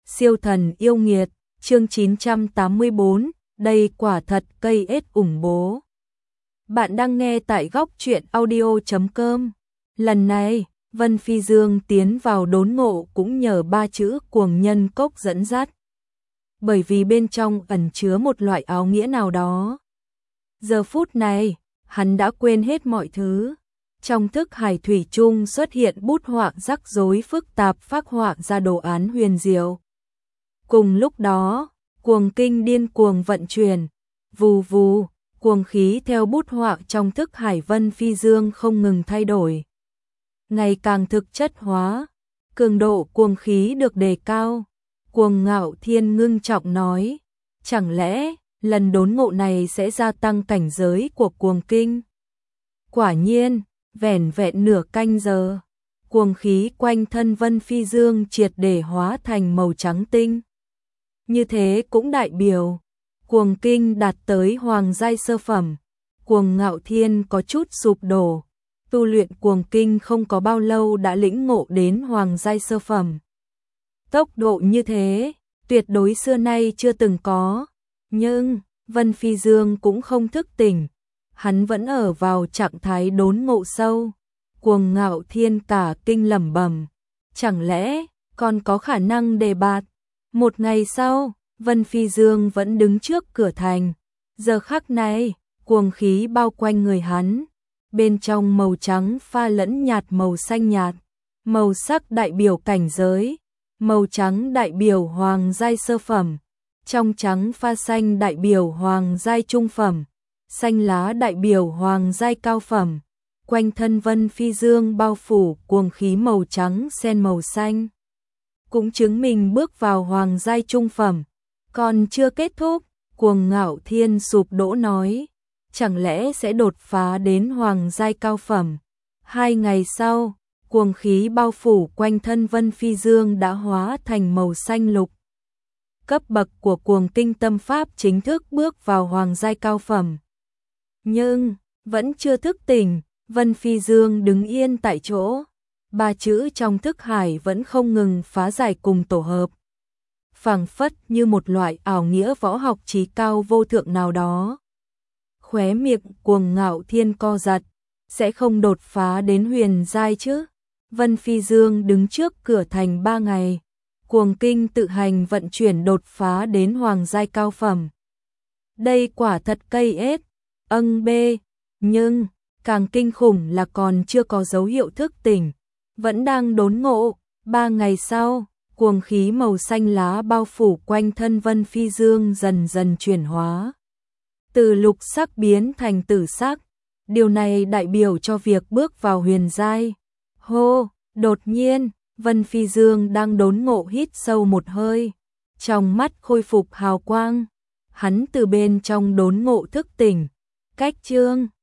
Siêu thần yêu nghiệt, chương 984, đây quả thật cây ết ủng bố. Bạn đang nghe tại góc truyện audio.com. Lần này, Vân Phi Dương tiến vào đốn ngộ cũng nhờ ba chữ cuồng nhân cốc dẫn dắt. Bởi vì bên trong ẩn chứa một loại áo nghĩa nào đó. Giờ phút này, hắn đã quên hết mọi thứ. Trong thức hải thủy chung xuất hiện bút họa rắc rối phức tạp phác họa ra đồ án huyền diệu. Cùng lúc đó, cuồng kinh điên cuồng vận chuyển, vù vù, cuồng khí theo bút họa trong thức hải Vân Phi Dương không ngừng thay đổi. Ngày càng thực chất hóa, cường độ cuồng khí được đề cao. Cuồng Ngạo Thiên ngưng trọng nói, chẳng lẽ lần đốn ngộ này sẽ gia tăng cảnh giới của cuồng kinh? Quả nhiên, vẻn vẹn nửa canh giờ, cuồng khí quanh thân Vân Phi Dương triệt để hóa thành màu trắng tinh. Như thế cũng đại biểu, cuồng kinh đạt tới hoàng giai sơ phẩm. Cuồng Ngạo Thiên có chút sụp đổ, tu luyện cuồng kinh không có bao lâu đã lĩnh ngộ đến hoàng giai sơ phẩm. Tốc độ như thế, tuyệt đối xưa nay chưa từng có, nhưng Vân Phi Dương cũng không thức tỉnh. Hắn vẫn ở vào trạng thái đốn ngộ sâu. Cuồng Ngạo Thiên cả kinh lẩm bẩm, chẳng lẽ còn có khả năng đề bạt? Một ngày sau, Vân Phi Dương vẫn đứng trước cửa thành. Giờ khắc này, cuồng khí bao quanh người hắn, bên trong màu trắng pha lẫn nhạt màu xanh nhạt, màu sắc đại biểu cảnh giới, màu trắng đại biểu hoàng giai sơ phẩm, trong trắng pha xanh đại biểu hoàng giai trung phẩm, xanh lá đại biểu hoàng giai cao phẩm. Quanh thân Vân Phi Dương bao phủ cuồng khí màu trắng xen màu xanh, cũng chứng minh bước vào hoàng giai trung phẩm. Còn chưa kết thúc, Cuồng Ngạo Thiên sụp đổ nói, chẳng lẽ sẽ đột phá đến hoàng giai cao phẩm? 2 ngày sau, cuồng khí bao phủ quanh thân Vân Phi Dương đã hóa thành màu xanh lục. Cấp bậc của cuồng kinh tâm pháp chính thức bước vào hoàng giai cao phẩm. Nhưng, vẫn chưa thức tỉnh, Vân Phi Dương đứng yên tại chỗ. Ba chữ trong thức hải vẫn không ngừng phá giải cùng tổ hợp. Phảng phất như một loại ảo nghĩa võ học trí cao vô thượng nào đó. Khóe miệng Cuồng Ngạo Thiên co giật, sẽ không đột phá đến huyền giai chứ? Vân Phi Dương đứng trước cửa thành 3 ngày, cuồng kinh tự hành vận chuyển đột phá đến hoàng giai cao phẩm. Đây quả thật cây ết, bê, nhưng càng kinh khủng là còn chưa có dấu hiệu thức tỉnh, vẫn đang đốn ngộ. 3 ngày sau, cuồng khí màu xanh lá bao phủ quanh thân Vân Phi Dương dần dần chuyển hóa, từ lục sắc biến thành tử sắc. Điều này đại biểu cho việc bước vào huyền giai. Hô, đột nhiên, Vân Phi Dương đang đốn ngộ hít sâu một hơi, trong mắt khôi phục hào quang. Hắn từ bên trong đốn ngộ thức tỉnh. Cách chương